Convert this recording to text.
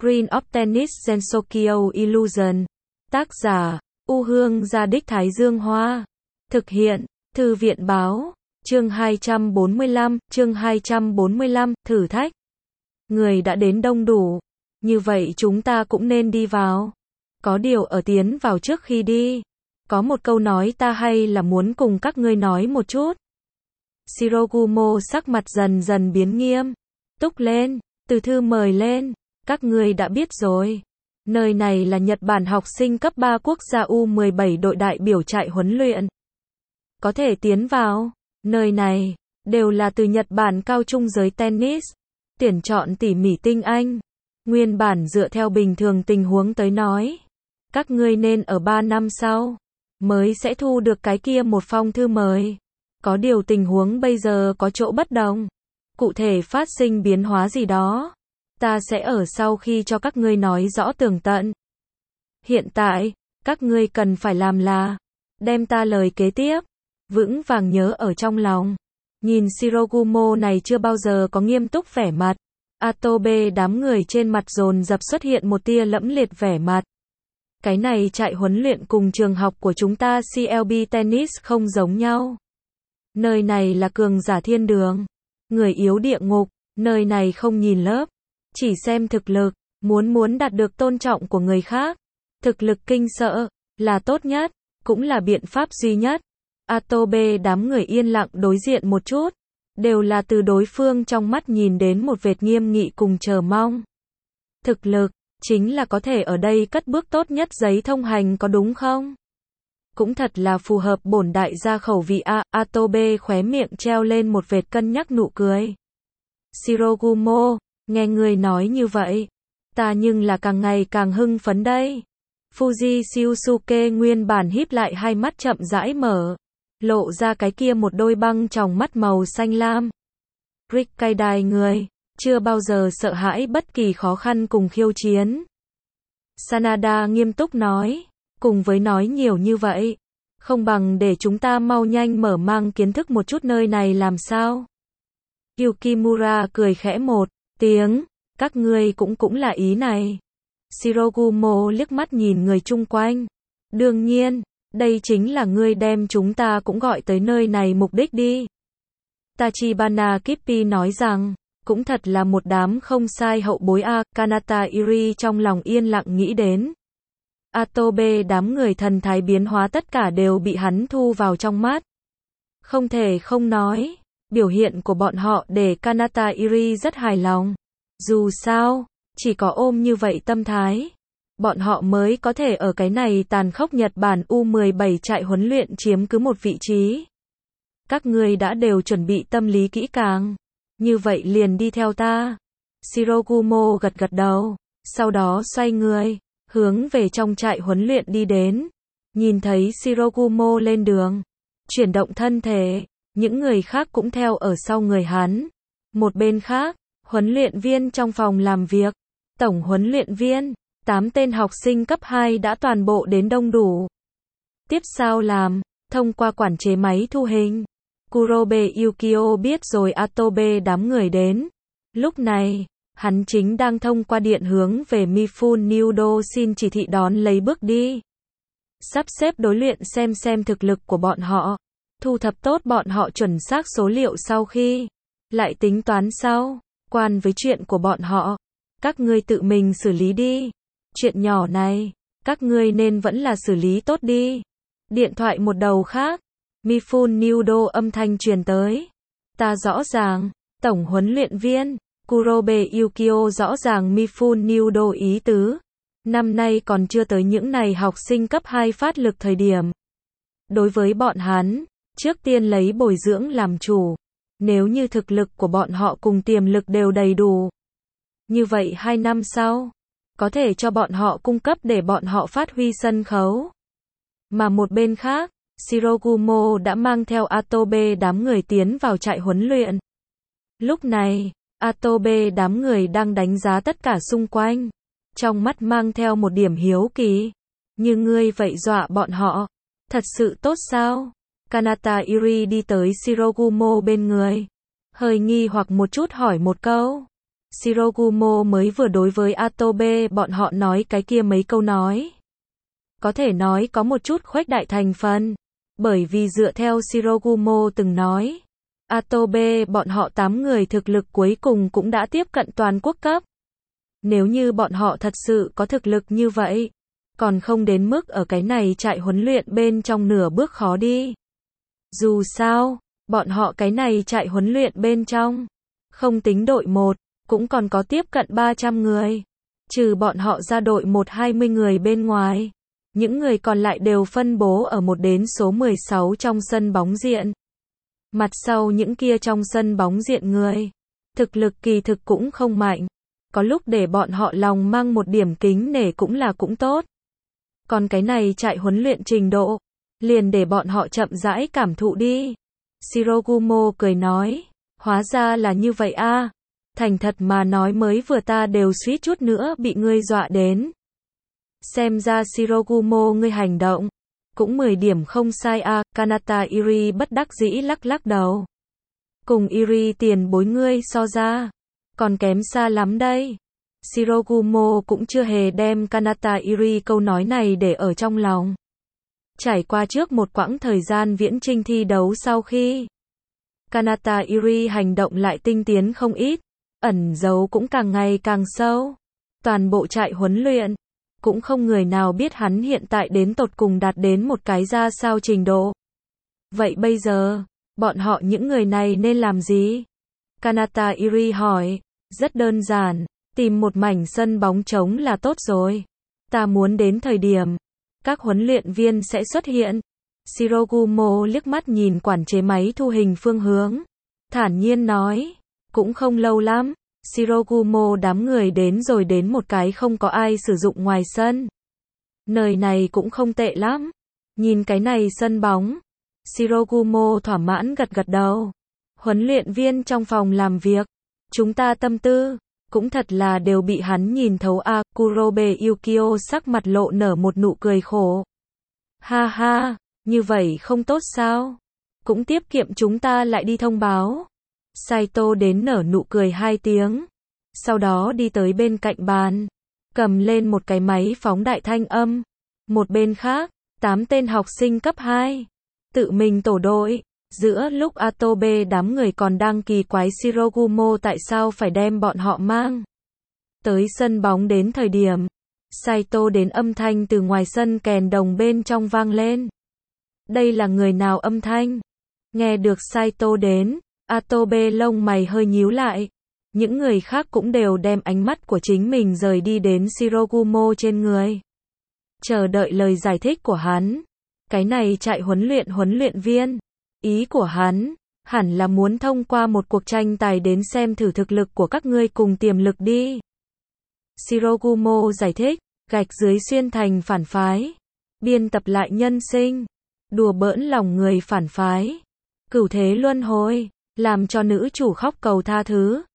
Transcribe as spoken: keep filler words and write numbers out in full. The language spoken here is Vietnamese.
Green of Tennis Gensokyo Illusion. Tác giả, U Hương Gia Đích Thái Dương Hoa. Thực hiện, Thư viện Báo. Chương hai trăm bốn mươi lăm, chương hai trăm bốn mươi lăm, thử thách. Người đã đến đông đủ. Như vậy chúng ta cũng nên đi vào. Có điều ở tiến vào trước khi đi. Có một câu nói ta hay là muốn cùng các ngươi nói một chút. Shirogumo sắc mặt dần dần biến nghiêm. Túc lên, từ thư mời lên. Các ngươi đã biết rồi. Nơi này là Nhật Bản học sinh cấp ba quốc gia U mười bảy đội đại biểu trại huấn luyện. Có thể tiến vào. Nơi này, đều là từ Nhật Bản cao trung giới tennis. Tuyển chọn tỉ mỉ tinh anh. Nguyên bản dựa theo bình thường tình huống tới nói. Các ngươi nên ở ba năm sau. Mới sẽ thu được cái kia một phong thư mời. Có điều tình huống bây giờ có chỗ bất đồng. Cụ thể phát sinh biến hóa gì đó. Ta sẽ ở sau khi cho các ngươi nói rõ tường tận. Hiện tại, các ngươi cần phải làm là. Đem ta lời kế tiếp. Vững vàng nhớ ở trong lòng. Nhìn Shirogumo này chưa bao giờ có nghiêm túc vẻ mặt. Atobe đám người trên mặt dồn dập xuất hiện một tia lẫm liệt vẻ mặt. Cái này trại huấn luyện cùng trường học của chúng ta xê lờ bê Tennis không giống nhau. Nơi này là cường giả thiên đường. Người yếu địa ngục. Nơi này không nhìn lớp. Chỉ xem thực lực. Muốn muốn đạt được tôn trọng của người khác. Thực lực kinh sợ. Là tốt nhất. Cũng là biện pháp duy nhất. Atobe đám người yên lặng đối diện một chút. Đều là từ đối phương trong mắt nhìn đến một vệt nghiêm nghị cùng chờ mong. Thực lực. Chính là có thể ở đây cất bước tốt nhất giấy thông hành có đúng không? Cũng thật là phù hợp bổn đại gia khẩu vị a. Atobe khóe miệng treo lên một vệt cân nhắc nụ cười. Shirogumo, nghe người nói như vậy. Ta nhưng là càng ngày càng hưng phấn đây. Fuji Shiusuke nguyên bản híp lại hai mắt chậm rãi mở. Lộ ra cái kia một đôi băng tròng mắt màu xanh lam. Rikkaidai người. Chưa bao giờ sợ hãi bất kỳ khó khăn cùng khiêu chiến. Sanada nghiêm túc nói. Cùng với nói nhiều như vậy. Không bằng để chúng ta mau nhanh mở mang kiến thức một chút nơi này làm sao. Yukimura cười khẽ một tiếng. Các ngươi cũng cũng là ý này. Shirogumo liếc mắt nhìn người chung quanh. Đương nhiên, đây chính là ngươi đem chúng ta cũng gọi tới nơi này mục đích đi. Tachibana Kippi nói rằng. Cũng thật là một đám không sai hậu bối a. Kanata Iri trong lòng yên lặng nghĩ đến. Atobe đám người thần thái biến hóa tất cả đều bị hắn thu vào trong mắt. Không thể không nói. Biểu hiện của bọn họ để Kanata Iri rất hài lòng. Dù sao, chỉ có ôm như vậy tâm thái. Bọn họ mới có thể ở cái này tàn khốc Nhật Bản U mười bảy trại huấn luyện chiếm cứ một vị trí. Các ngươi đã đều chuẩn bị tâm lý kỹ càng. Như vậy liền đi theo ta. Shirogumo gật gật đầu. Sau đó xoay người. Hướng về trong trại huấn luyện đi đến. Nhìn thấy Shirogumo lên đường. Chuyển động thân thể. Những người khác cũng theo ở sau người hắn. Một bên khác. Huấn luyện viên trong phòng làm việc. Tổng huấn luyện viên. Tám tên học sinh cấp hai đã toàn bộ đến đông đủ. Tiếp sau làm. Thông qua quản chế máy thu hình. Kurobe Yukio biết rồi Atobe đám người đến. Lúc này, hắn chính đang thông qua điện hướng về Mifune Nudo xin chỉ thị đón lấy bước đi. Sắp xếp đối luyện xem xem thực lực của bọn họ. Thu thập tốt bọn họ chuẩn xác số liệu sau khi. Lại tính toán sau. Quan với chuyện của bọn họ. Các ngươi tự mình xử lý đi. Chuyện nhỏ này, các ngươi nên vẫn là xử lý tốt đi. Điện thoại một đầu khác. Mifune Nudo âm thanh truyền tới. Ta rõ ràng. Tổng huấn luyện viên. Kurobe Yukio rõ ràng Mifune Nudo ý tứ. Năm nay còn chưa tới những này học sinh cấp hai phát lực thời điểm. Đối với bọn hắn, trước tiên lấy bồi dưỡng làm chủ. Nếu như thực lực của bọn họ cùng tiềm lực đều đầy đủ. Như vậy hai năm sau, có thể cho bọn họ cung cấp để bọn họ phát huy sân khấu. Mà một bên khác, Shirogumo đã mang theo Atobe đám người tiến vào trại huấn luyện. Lúc này, Atobe đám người đang đánh giá tất cả xung quanh. Trong mắt mang theo một điểm hiếu kỳ. Như ngươi vậy dọa bọn họ. Thật sự tốt sao? Kanata Iri đi tới Shirogumo bên người. Hơi nghi hoặc một chút hỏi một câu. Shirogumo mới vừa đối với Atobe bọn họ nói cái kia mấy câu nói. Có thể nói có một chút khuếch đại thành phần. Bởi vì dựa theo Shirogumo từng nói, Atobe bọn họ tám người thực lực cuối cùng cũng đã tiếp cận toàn quốc cấp. Nếu như bọn họ thật sự có thực lực như vậy, còn không đến mức ở cái này trại huấn luyện bên trong nửa bước khó đi. Dù sao, bọn họ cái này trại huấn luyện bên trong, không tính đội một, cũng còn có tiếp cận ba trăm người. Trừ bọn họ ra đội một hai mươi người bên ngoài. Những người còn lại đều phân bố ở một đến số mười sáu trong sân bóng diện. Mặt sau những kia trong sân bóng diện người, thực lực kỳ thực cũng không mạnh. Có lúc để bọn họ lòng mang một điểm kính nể cũng là cũng tốt. Còn cái này trại huấn luyện trình độ, liền để bọn họ chậm rãi cảm thụ đi. Shirogumo cười nói, hóa ra là như vậy a. Thành thật mà nói mới vừa ta đều suýt chút nữa bị ngươi dọa đến. Xem ra Shirogumo ngươi hành động, cũng mười điểm không sai a. Kanata Iri bất đắc dĩ lắc lắc đầu. Cùng Iri tiền bối ngươi so ra, còn kém xa lắm đây. Shirogumo cũng chưa hề đem Kanata Iri câu nói này để ở trong lòng. Trải qua trước một quãng thời gian viễn chinh thi đấu sau khi Kanata Iri hành động lại tinh tiến không ít, ẩn giấu cũng càng ngày càng sâu. Toàn bộ trại huấn luyện, cũng không người nào biết hắn hiện tại đến tột cùng đạt đến một cái ra sao trình độ. Vậy bây giờ, bọn họ những người này nên làm gì? Kanata Iri hỏi, rất đơn giản, tìm một mảnh sân bóng trống là tốt rồi. Ta muốn đến thời điểm, các huấn luyện viên sẽ xuất hiện. Shirogumo liếc mắt nhìn quản chế máy thu hình phương hướng, thản nhiên nói, cũng không lâu lắm. Shirogumo đám người đến rồi đến một cái không có ai sử dụng ngoài sân. Nơi này cũng không tệ lắm. Nhìn cái này sân bóng. Shirogumo thỏa mãn gật gật đầu. Huấn luyện viên trong phòng làm việc, chúng ta tâm tư, cũng thật là đều bị hắn nhìn thấu a. À, Kurobe Yukio sắc mặt lộ nở một nụ cười khổ. Ha ha, như vậy không tốt sao? Cũng tiết kiệm chúng ta lại đi thông báo. Saito đến nở nụ cười hai tiếng, sau đó đi tới bên cạnh bàn, cầm lên một cái máy phóng đại thanh âm. Một bên khác, tám tên học sinh cấp hai, tự mình tổ đội, giữa lúc Atobe đám người còn đang kỳ quái Shirogumo tại sao phải đem bọn họ mang tới sân bóng đến thời điểm, Saito đến âm thanh từ ngoài sân kèn đồng bên trong vang lên. Đây là người nào âm thanh? Nghe được Saito đến, Atobe lông mày hơi nhíu lại. Những người khác cũng đều đem ánh mắt của chính mình rời đi đến Shirogumo trên người, chờ đợi lời giải thích của hắn. Cái này trại huấn luyện huấn luyện viên, ý của hắn, hẳn là muốn thông qua một cuộc tranh tài đến xem thử thực lực của các ngươi cùng tiềm lực đi. Shirogumo giải thích, gạch dưới xuyên thành phản phái, biên tập lại nhân sinh, đùa bỡn lòng người phản phái, cửu thế luân hồi, làm cho nữ chủ khóc cầu tha thứ.